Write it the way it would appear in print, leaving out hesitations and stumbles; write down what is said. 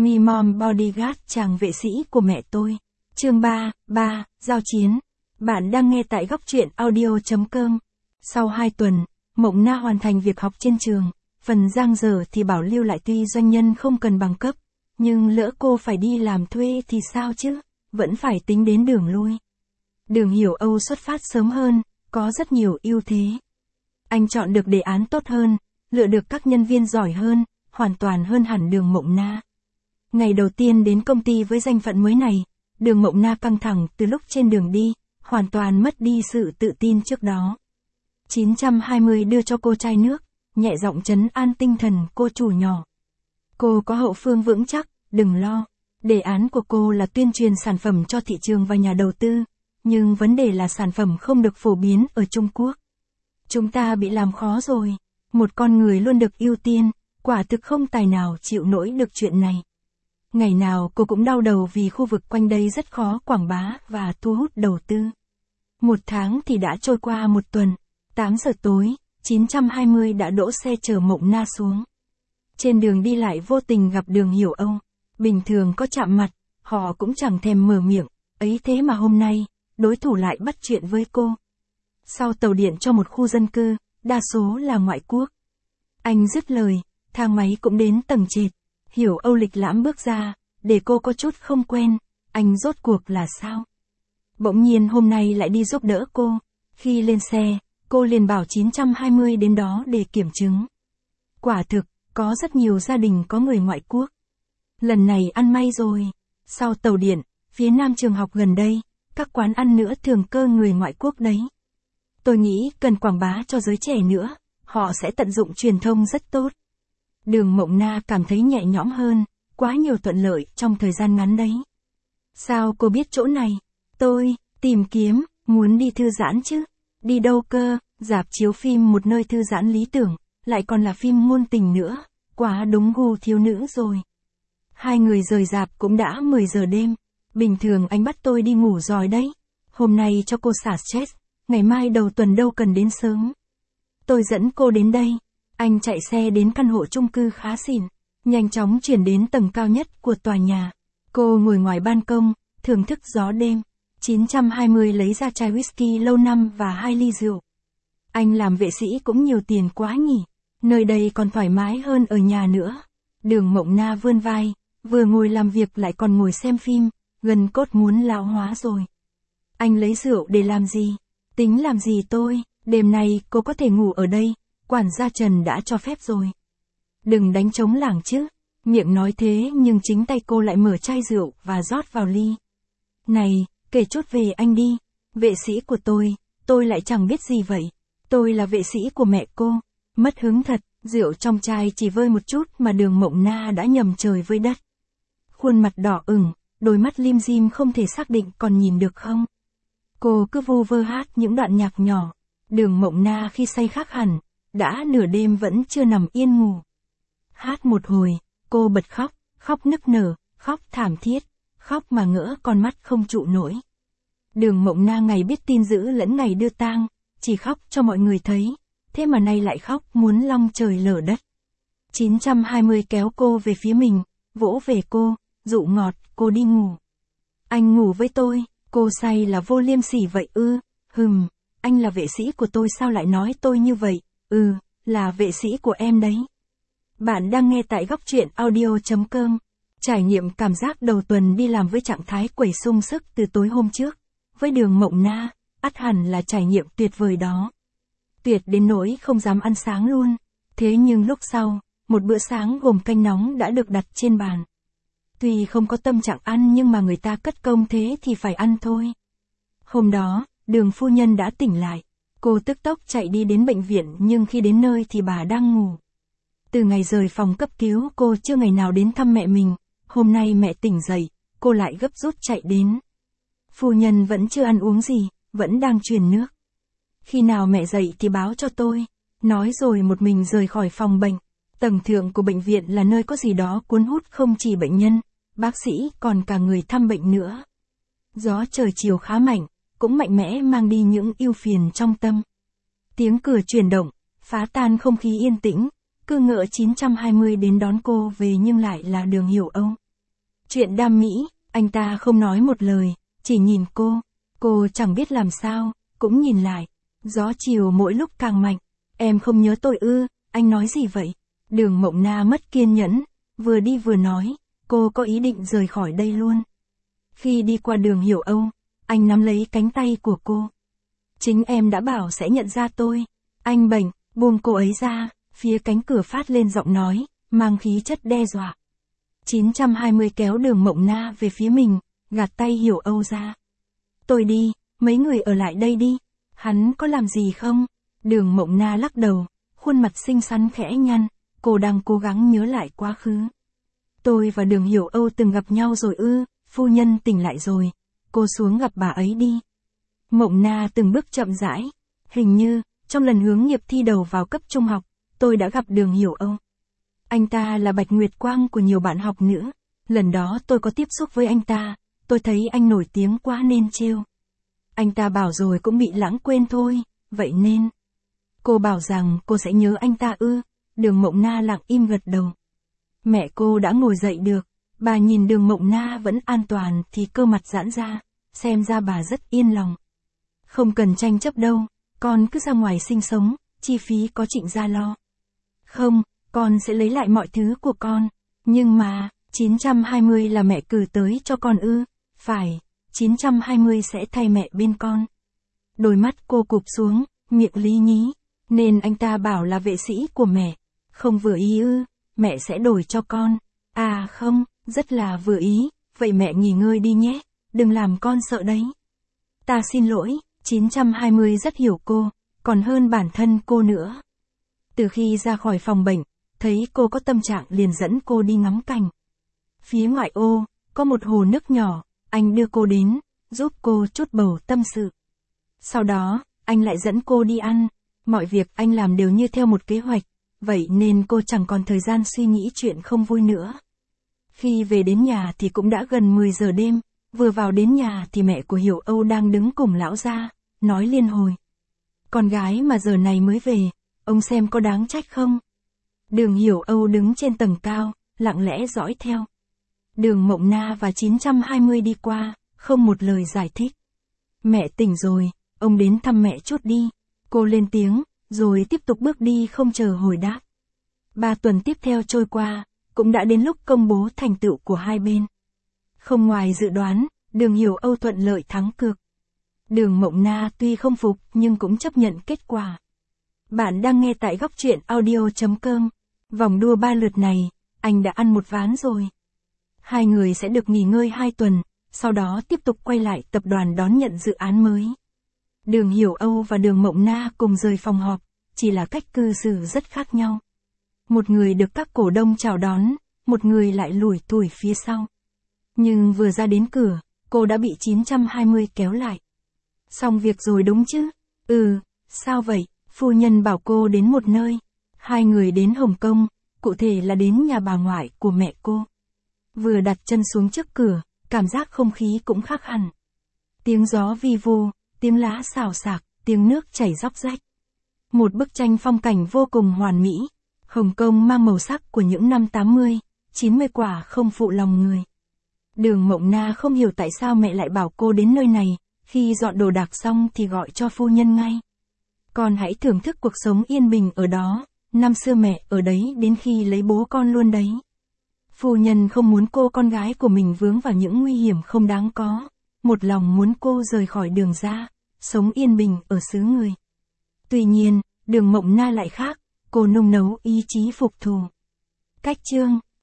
Me Mom Bodyguard, chàng vệ sĩ của mẹ tôi. Chương 3, Giao chiến. Bạn đang nghe tại góc truyện audio.com. Sau 2 tuần, Mộng Na hoàn thành việc học trên trường. Phần dang dở thì bảo lưu lại, tuy doanh nhân không cần bằng cấp. Nhưng lỡ cô phải đi làm thuê thì sao chứ? Vẫn phải tính đến đường lui. Đường Hiểu Âu xuất phát sớm hơn, có rất nhiều ưu thế. Anh chọn được đề án tốt hơn, lựa được các nhân viên giỏi hơn, hoàn toàn hơn hẳn Đường Mộng Na. Ngày đầu tiên đến công ty với danh phận mới này, Đường Mộng Na căng thẳng từ lúc trên đường đi, hoàn toàn mất đi sự tự tin trước đó. 920 đưa cho cô chai nước, nhẹ giọng trấn an tinh thần cô chủ nhỏ. Cô có hậu phương vững chắc, đừng lo. Đề án của cô là tuyên truyền sản phẩm cho thị trường và nhà đầu tư, nhưng vấn đề là sản phẩm không được phổ biến ở Trung Quốc. Chúng ta bị làm khó rồi, một con người luôn được ưu tiên, quả thực không tài nào chịu nổi được chuyện này. Ngày nào cô cũng đau đầu vì khu vực quanh đây rất khó quảng bá và thu hút đầu tư. Một tháng thì đã trôi qua một tuần, 8 giờ tối, 920 đã đỗ xe chở Mộng Na xuống. Trên đường đi lại vô tình gặp Đường Hiểu Âu, bình thường có chạm mặt, họ cũng chẳng thèm mở miệng, ấy thế mà hôm nay, đối thủ lại bắt chuyện với cô. Sau tàu điện cho một khu dân cư, đa số là ngoại quốc. Anh dứt lời, thang máy cũng đến tầng trệt. Hiểu Âu lịch lãm bước ra, để cô có chút không quen, anh rốt cuộc là sao? Bỗng nhiên hôm nay lại đi giúp đỡ cô. Khi lên xe, cô liền bảo 920 đến đó để kiểm chứng. Quả thực, có rất nhiều gia đình có người ngoại quốc. Lần này ăn may rồi. Sau tàu điện, phía nam trường học gần đây, các quán ăn nữa thường cơ người ngoại quốc đấy. Tôi nghĩ cần quảng bá cho giới trẻ nữa, họ sẽ tận dụng truyền thông rất tốt. Đường Mộng Na cảm thấy nhẹ nhõm hơn, quá nhiều thuận lợi trong thời gian ngắn đấy. Sao cô biết chỗ này? Tôi tìm kiếm, muốn đi thư giãn chứ. Đi đâu cơ? Rạp chiếu phim một nơi thư giãn lý tưởng, lại còn là phim ngôn tình nữa, quá đúng gu thiếu nữ rồi. Hai người rời rạp cũng đã 10 giờ đêm, bình thường anh bắt tôi đi ngủ rồi đấy. Hôm nay cho cô xả stress, ngày mai đầu tuần đâu cần đến sớm. Tôi dẫn cô đến đây. Anh chạy xe đến căn hộ chung cư khá xịn, nhanh chóng chuyển đến tầng cao nhất của tòa nhà. Cô ngồi ngoài ban công, thưởng thức gió đêm. 920 lấy ra chai whisky lâu năm và 2 ly rượu. Anh làm vệ sĩ cũng nhiều tiền quá nhỉ, nơi đây còn thoải mái hơn ở nhà nữa. Đường Mộng Na vươn vai, vừa ngồi làm việc lại còn ngồi xem phim, gần cốt muốn lão hóa rồi. Anh lấy rượu để làm gì? Tính làm gì tôi? Đêm nay cô có thể ngủ ở đây, quản gia Trần đã cho phép rồi. Đừng đánh trống lảng chứ. Miệng nói thế nhưng chính tay cô lại mở chai rượu và rót vào ly. Này, kể chút về anh đi. Vệ sĩ của tôi lại chẳng biết gì vậy. Tôi là vệ sĩ của mẹ cô. Mất hứng thật, rượu trong chai chỉ vơi một chút mà Đường Mộng Na đã nhầm trời với đất. Khuôn mặt đỏ ửng, đôi mắt lim dim không thể xác định còn nhìn được không. Cô cứ vu vơ hát những đoạn nhạc nhỏ. Đường Mộng Na khi say khác hẳn, đã nửa đêm vẫn chưa nằm yên ngủ. Hát một hồi, cô bật khóc, khóc nức nở, khóc thảm thiết, khóc mà ngỡ con mắt không trụ nổi. Đường Mộng Na ngày biết tin dữ lẫn ngày đưa tang, chỉ khóc cho mọi người thấy, thế mà nay lại khóc muốn long trời lở đất. 920 kéo cô về phía mình, vỗ về cô, dụ ngọt, cô đi ngủ. Anh ngủ với tôi, cô say là vô liêm sỉ vậy ư? Anh là vệ sĩ của tôi sao lại nói tôi như vậy? Là vệ sĩ của em đấy. Bạn đang nghe tại góc truyện audio.com. Trải nghiệm cảm giác đầu tuần đi làm với trạng thái quẩy sung sức từ tối hôm trước. Với Đường Mộng Na, ắt hẳn là trải nghiệm tuyệt vời đó. Tuyệt đến nỗi không dám ăn sáng luôn. Thế nhưng lúc sau, một bữa sáng gồm canh nóng đã được đặt trên bàn. Tuy không có tâm trạng ăn nhưng mà người ta cất công thế thì phải ăn thôi. Hôm đó, Đường phu nhân đã tỉnh lại. Cô tức tốc chạy đi đến bệnh viện nhưng khi đến nơi thì bà đang ngủ. Từ ngày rời phòng cấp cứu cô chưa ngày nào đến thăm mẹ mình. Hôm nay mẹ tỉnh dậy, cô lại gấp rút chạy đến. Phu nhân vẫn chưa ăn uống gì, vẫn đang truyền nước. Khi nào mẹ dậy thì báo cho tôi. Nói rồi một mình rời khỏi phòng bệnh. Tầng thượng của bệnh viện là nơi có gì đó cuốn hút không chỉ bệnh nhân, bác sĩ còn cả người thăm bệnh nữa. Gió trời chiều khá mạnh, cũng mạnh mẽ mang đi những ưu phiền trong tâm. Tiếng cửa chuyển động, phá tan không khí yên tĩnh, cứ ngỡ 920 đến đón cô về nhưng lại là Đường Hiểu Âu. Chuyện đam mỹ, anh ta không nói một lời, chỉ nhìn cô chẳng biết làm sao, cũng nhìn lại. Gió chiều mỗi lúc càng mạnh. Em không nhớ tôi ư, anh nói gì vậy? Đường Mộng Na mất kiên nhẫn, vừa đi vừa nói, cô có ý định rời khỏi đây luôn. Khi đi qua đường Hiểu Âu, anh nắm lấy cánh tay của cô. Chính em đã bảo sẽ nhận ra tôi. Anh bệnh, buông cô ấy ra, phía cánh cửa phát lên giọng nói, mang khí chất đe dọa. 920 kéo đường Mộng Na về phía mình, gạt tay Hiểu Âu ra. Tôi đi, mấy người ở lại đây đi. Hắn có làm gì không? Đường Mộng Na lắc đầu, khuôn mặt xinh xắn khẽ nhăn, cô đang cố gắng nhớ lại quá khứ. Tôi và đường Hiểu Âu từng gặp nhau rồi ư, phu nhân tỉnh lại rồi, cô xuống gặp bà ấy đi. Mộng Na từng bước chậm rãi, hình như, trong lần hướng nghiệp thi đầu vào cấp trung học, tôi đã gặp đường Hiểu Âu. Anh ta là Bạch Nguyệt Quang của nhiều bạn học nữ, lần đó tôi có tiếp xúc với anh ta, tôi thấy anh nổi tiếng quá nên trêu. Anh ta bảo rồi cũng bị lãng quên thôi, vậy nên. Cô bảo rằng cô sẽ nhớ anh ta ư, đường Mộng Na lặng im gật đầu. Mẹ cô đã ngồi dậy được, bà nhìn đường Mộng Na vẫn an toàn thì cơ mặt giãn ra, xem ra bà rất yên lòng. Không cần tranh chấp đâu, con cứ ra ngoài sinh sống, chi phí có Trịnh gia lo. Không, con sẽ lấy lại mọi thứ của con, nhưng mà, 920 là mẹ cử tới cho con ư, phải, 920 sẽ thay mẹ bên con. Đôi mắt cô cụp xuống, miệng lý nhí, nên anh ta bảo là vệ sĩ của mẹ, không vừa ý ư, mẹ sẽ đổi cho con. À không, rất là vừa ý, vậy mẹ nghỉ ngơi đi nhé, đừng làm con sợ đấy. Ta xin lỗi, 920 rất hiểu cô, còn hơn bản thân cô nữa. Từ khi ra khỏi phòng bệnh, thấy cô có tâm trạng liền dẫn cô đi ngắm cảnh. Phía ngoại ô, có một hồ nước nhỏ, anh đưa cô đến, giúp cô trút bầu tâm sự. Sau đó, anh lại dẫn cô đi ăn, mọi việc anh làm đều như theo một kế hoạch, vậy nên cô chẳng còn thời gian suy nghĩ chuyện không vui nữa. Khi về đến nhà thì cũng đã gần 10 giờ đêm, vừa vào đến nhà thì mẹ của Hiểu Âu đang đứng cùng lão gia, nói liên hồi. Con gái mà giờ này mới về, ông xem có đáng trách không? Đường Hiểu Âu đứng trên tầng cao, lặng lẽ dõi theo. Đường Mộng Na và 920 đi qua, không một lời giải thích. Mẹ tỉnh rồi, ông đến thăm mẹ chút đi. Cô lên tiếng, rồi tiếp tục bước đi không chờ hồi đáp. 3 tuần tiếp theo trôi qua, cũng đã đến lúc công bố thành tựu của hai bên. Không ngoài dự đoán, đường Hiểu Âu thuận lợi thắng cược. Đường Mộng Na tuy không phục nhưng cũng chấp nhận kết quả. Bạn đang nghe tại góc truyện audio.com. Vòng đua 3 lượt này, anh đã ăn một ván rồi. Hai người sẽ được nghỉ ngơi 2 tuần, sau đó tiếp tục quay lại tập đoàn đón nhận dự án mới. Đường Hiểu Âu và đường Mộng Na cùng rời phòng họp, chỉ là cách cư xử rất khác nhau. Một người được các cổ đông chào đón, một người lại lủi thủi phía sau. Nhưng vừa ra đến cửa, cô đã bị 920 kéo lại. Xong việc rồi đúng chứ? Sao vậy? Phu nhân bảo cô đến một nơi. Hai người đến Hồng Kông, cụ thể là đến nhà bà ngoại của mẹ cô. Vừa đặt chân xuống trước cửa, cảm giác không khí cũng khác hẳn. Tiếng gió vi vu, tiếng lá xào xạc, tiếng nước chảy róc rách. Một bức tranh phong cảnh vô cùng hoàn mỹ. Hồng Kông mang màu sắc của những năm 80, 90 quả không phụ lòng người. Đường Mộng Na không hiểu tại sao mẹ lại bảo cô đến nơi này, khi dọn đồ đạc xong thì gọi cho phu nhân ngay. Con hãy thưởng thức cuộc sống yên bình ở đó, năm xưa mẹ ở đấy đến khi lấy bố con luôn đấy. Phu nhân không muốn cô con gái của mình vướng vào những nguy hiểm không đáng có, một lòng muốn cô rời khỏi đường ra, sống yên bình ở xứ người. Tuy nhiên, đường Mộng Na lại khác, cô nung nấu ý chí phục thù. Cách chương